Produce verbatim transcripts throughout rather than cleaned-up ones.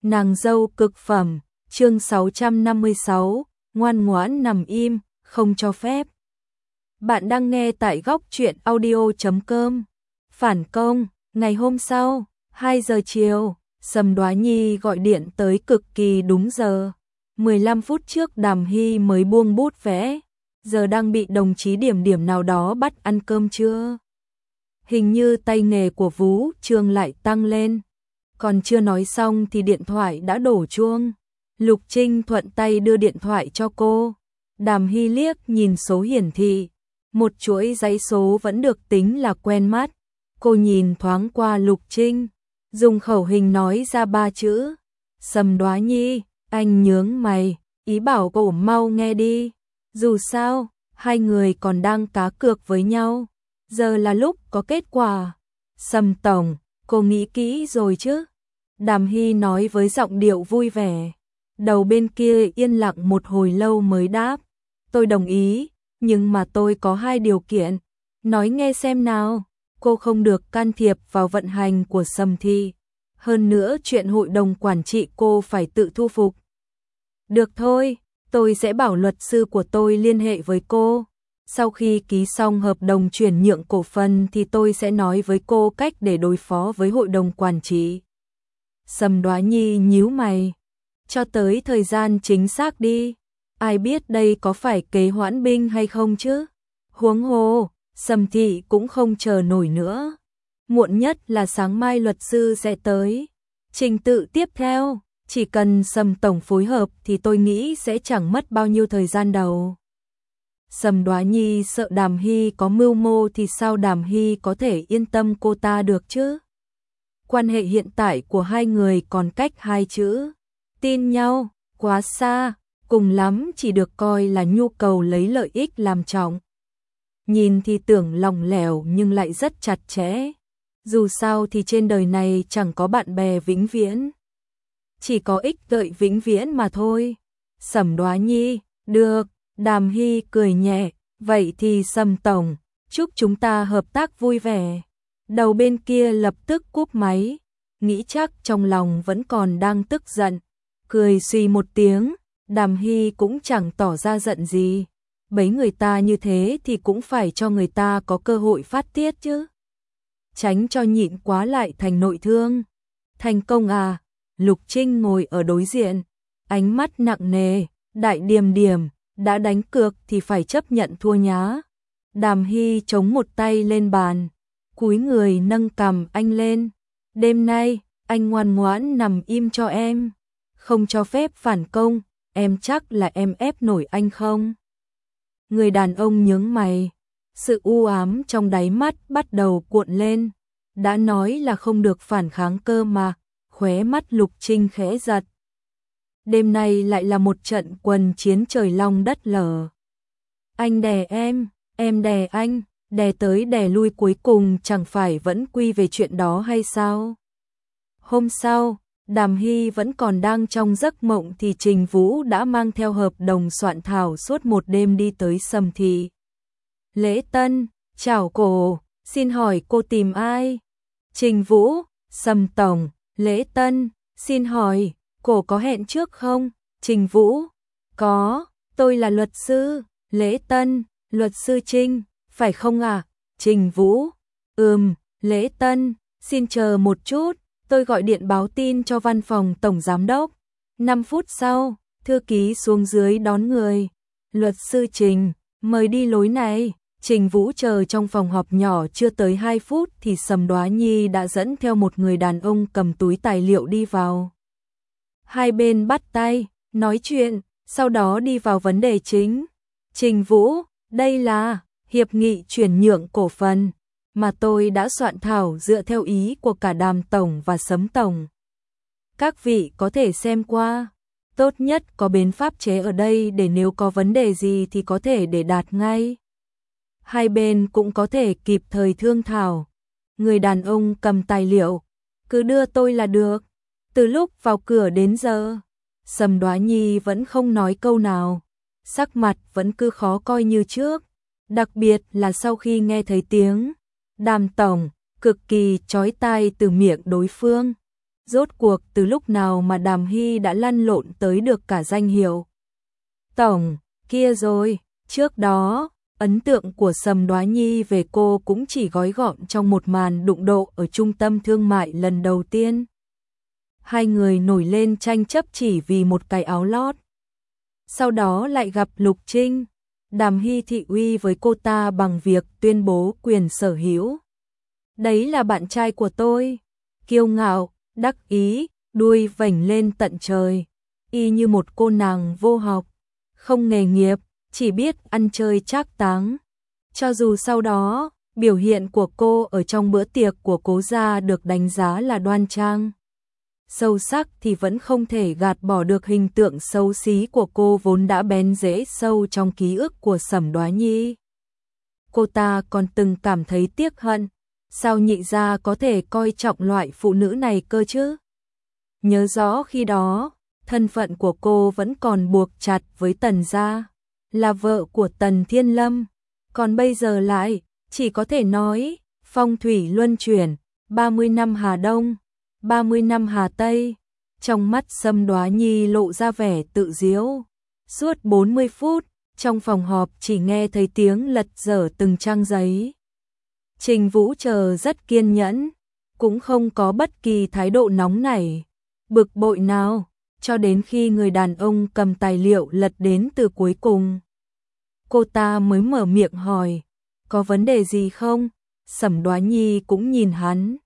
Nàng dâu cực phẩm, chương sáu trăm năm mươi sáu, ngoan ngoãn nằm im, không cho phép. Bạn đang nghe tại góc truyện audio chấm com. Phản công, ngày hôm sau, hai giờ chiều, Sầm Đoá Nhi gọi điện tới cực kỳ đúng giờ. mười lăm phút trước Đàm Hy mới buông bút vẽ, giờ đang bị đồng chí điểm điểm nào đó bắt ăn cơm trưa. Hình như tay nghề của Vũ Trương lại tăng lên. Còn chưa nói xong thì điện thoại đã đổ chuông. Lục Trinh thuận tay đưa điện thoại cho cô. Đàm Hy liếc nhìn số hiển thị. Một chuỗi dãy số vẫn được tính là quen mắt. Cô nhìn thoáng qua Lục Trinh, dùng khẩu hình nói ra ba chữ. Sầm Đoá Nhi, anh nhướng mày, ý bảo cô mau nghe đi. Dù sao, hai người còn đang cá cược với nhau. Giờ là lúc có kết quả. Sầm tổng, cô nghĩ kỹ rồi chứ? Đàm Hy nói với giọng điệu vui vẻ. Đầu bên kia yên lặng một hồi lâu mới đáp. Tôi đồng ý, nhưng mà tôi có hai điều kiện. Nói nghe xem nào. Cô không được can thiệp vào vận hành của Sầm Thị. Hơn nữa chuyện hội đồng quản trị cô phải tự thu phục. Được thôi, tôi sẽ bảo luật sư của tôi liên hệ với cô. Sau khi ký xong hợp đồng chuyển nhượng cổ phần thì tôi sẽ nói với cô cách để đối phó với hội đồng quản trị. Sầm Đoá Nhi nhíu mày. Cho tới thời gian chính xác đi. Ai biết đây có phải kế hoãn binh hay không chứ? Huống hồ, Sầm Thị cũng không chờ nổi nữa. Muộn nhất là sáng mai luật sư sẽ tới. Trình tự tiếp theo, chỉ cần Sầm tổng phối hợp thì tôi nghĩ sẽ chẳng mất bao nhiêu thời gian đâu. Sầm Đoá Nhi sợ Đàm Hy có mưu mô thì sao Đàm Hy có thể yên tâm cô ta được chứ? Quan hệ hiện tại của hai người còn cách hai chữ. Tin nhau, quá xa, cùng lắm chỉ được coi là nhu cầu lấy lợi ích làm trọng. Nhìn thì tưởng lỏng lẻo nhưng lại rất chặt chẽ. Dù sao thì trên đời này chẳng có bạn bè vĩnh viễn. Chỉ có ích lợi vĩnh viễn mà thôi. Sầm Đoá Nhi, được. Đàm Hy cười nhẹ, vậy thì Sầm tổng, chúc chúng ta hợp tác vui vẻ. Đầu bên kia lập tức cúp máy, nghĩ chắc trong lòng vẫn còn đang tức giận. Cười suy một tiếng, Đàm Hy cũng chẳng tỏ ra giận gì. Bấy người ta như thế thì cũng phải cho người ta có cơ hội phát tiết chứ. Tránh cho nhịn quá lại thành nội thương. Thành công à? Lục Trinh ngồi ở đối diện, ánh mắt nặng nề, đại điềm điềm. Đã đánh cược thì phải chấp nhận thua nhá. Đàm Hy chống một tay lên bàn, cúi người nâng cằm anh lên. Đêm nay, anh ngoan ngoãn nằm im cho em. Không cho phép phản công, em chắc là em ép nổi anh không? Người đàn ông nhướng mày, sự u ám trong đáy mắt bắt đầu cuộn lên. Đã nói là không được phản kháng cơ mà, khóe mắt Lục Trinh khẽ giật. Đêm nay lại là một trận quần chiến trời long đất lở. Anh đè em, em đè anh, đè tới đè lui cuối cùng chẳng phải vẫn quy về chuyện đó hay sao? Hôm sau, Đàm Hy vẫn còn đang trong giấc mộng thì Trình Vũ đã mang theo hợp đồng soạn thảo suốt một đêm đi tới Sầm Thị. Lễ Tân, chào cô, xin hỏi cô tìm ai? Trình Vũ, Sầm tổng, Lễ Tân, xin hỏi cô có hẹn trước không? Trình Vũ, có, tôi là luật sư. Lễ Tân, luật sư Trinh, phải không à? Trình Vũ, ừm, Lễ Tân, xin chờ một chút, tôi gọi điện báo tin cho văn phòng tổng giám đốc. năm phút sau, thư ký xuống dưới đón người. Luật sư Trình, mời đi lối này. Trình Vũ chờ trong phòng họp nhỏ chưa tới hai phút thì Sầm Đoá Nhi đã dẫn theo một người đàn ông cầm túi tài liệu đi vào. Hai bên bắt tay, nói chuyện, sau đó đi vào vấn đề chính. Trình Vũ, đây là hiệp nghị chuyển nhượng cổ phần mà tôi đã soạn thảo dựa theo ý của cả Đàm tổng và Sấm tổng. Các vị có thể xem qua, tốt nhất có bên pháp chế ở đây để nếu có vấn đề gì thì có thể để đạt ngay. Hai bên cũng có thể kịp thời thương thảo. Người đàn ông cầm tài liệu, cứ đưa tôi là được. Từ lúc vào cửa đến giờ, Sầm Đoá Nhi vẫn không nói câu nào, sắc mặt vẫn cứ khó coi như trước, đặc biệt là sau khi nghe thấy tiếng Đàm tổng cực kỳ chói tai từ miệng đối phương. Rốt cuộc từ lúc nào mà Đàm Hy đã lăn lộn tới được cả danh hiệu tổng kia rồi. Trước đó, ấn tượng của Sầm Đoá Nhi về cô cũng chỉ gói gọn trong một màn đụng độ ở trung tâm thương mại lần đầu tiên. Hai người nổi lên tranh chấp chỉ vì một cái áo lót. Sau đó lại gặp Lục Trinh. Đàm Hy thị uy với cô ta bằng việc tuyên bố quyền sở hữu. Đấy là bạn trai của tôi. Kiêu ngạo, đắc ý, đuôi vểnh lên tận trời. Y như một cô nàng vô học, không nghề nghiệp, chỉ biết ăn chơi trác táng. Cho dù sau đó, biểu hiện của cô ở trong bữa tiệc của cố gia được đánh giá là đoan trang, sâu sắc thì vẫn không thể gạt bỏ được hình tượng xấu xí của cô vốn đã bén rễ sâu trong ký ức của Sầm Đoá Nhi. Cô ta còn từng cảm thấy tiếc hận, sao nhị gia có thể coi trọng loại phụ nữ này cơ chứ? Nhớ rõ khi đó, thân phận của cô vẫn còn buộc chặt với Tần gia, là vợ của Tần Thiên Lâm, còn bây giờ lại, chỉ có thể nói, phong thủy luân chuyển, ba mươi năm Hà Đông, ba mươi năm Hà Tây. Trong mắt Sầm Đoá Nhi lộ ra vẻ tự diễu. Suốt bốn mươi phút, trong phòng họp chỉ nghe thấy tiếng lật dở từng trang giấy. Trình Vũ chờ rất kiên nhẫn, cũng không có bất kỳ thái độ nóng nảy, bực bội nào, cho đến khi người đàn ông cầm tài liệu lật đến từ cuối cùng. Cô ta mới mở miệng hỏi, có vấn đề gì không? Sầm Đoá Nhi cũng nhìn hắn.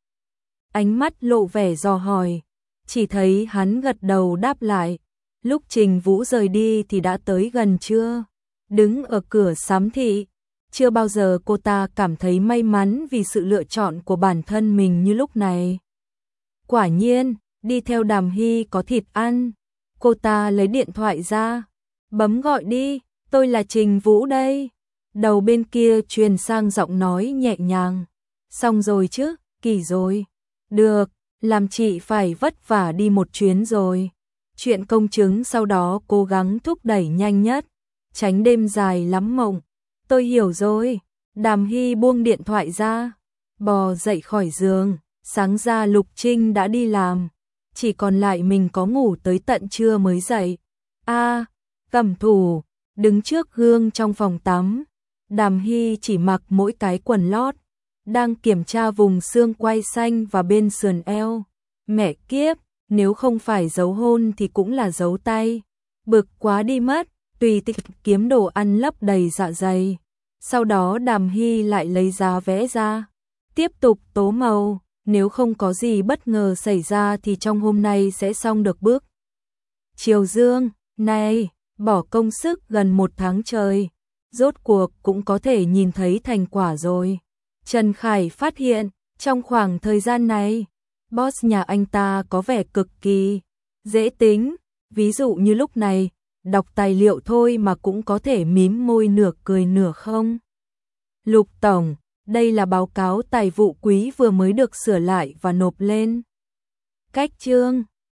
Ánh mắt lộ vẻ dò hỏi, chỉ thấy hắn gật đầu đáp lại. Lúc Trình Vũ rời đi thì đã tới gần trưa, đứng ở cửa Sám Thị. Chưa bao giờ cô ta cảm thấy may mắn vì sự lựa chọn của bản thân mình như lúc này. Quả nhiên, đi theo Đàm Hy có thịt ăn. Cô ta lấy điện thoại ra, bấm gọi đi, tôi là Trình Vũ đây. Đầu bên kia truyền sang giọng nói nhẹ nhàng. Xong rồi chứ, kỳ rồi. Được, làm chị phải vất vả đi một chuyến rồi. Chuyện công chứng sau đó cố gắng thúc đẩy nhanh nhất, tránh đêm dài lắm mộng. Tôi hiểu rồi. Đàm Hy buông điện thoại ra, bò dậy khỏi giường. Sáng ra Lục Trinh đã đi làm, chỉ còn lại mình có ngủ tới tận trưa mới dậy. A, à, Cẩm Thủ đứng trước gương trong phòng tắm. Đàm Hy chỉ mặc mỗi cái quần lót, đang kiểm tra vùng xương quai xanh và bên sườn eo. Mẹ kiếp, nếu không phải dấu hôn thì cũng là dấu tay. Bực quá đi mất, tùy tiện kiếm đồ ăn lấp đầy dạ dày. Sau đó Đàm Hy lại lấy giá vẽ ra, tiếp tục tố màu. Nếu không có gì bất ngờ xảy ra thì trong hôm nay sẽ xong được bước. Triều Dương, này, bỏ công sức gần một tháng trời, rốt cuộc cũng có thể nhìn thấy thành quả rồi. Trần Khải phát hiện, trong khoảng thời gian này, boss nhà anh ta có vẻ cực kỳ dễ tính. Ví dụ như lúc này, đọc tài liệu thôi mà cũng có thể mím môi nửa cười nửa không. Lục Tổng, đây là báo cáo tài vụ quý vừa mới được sửa lại và nộp lên. Cách chương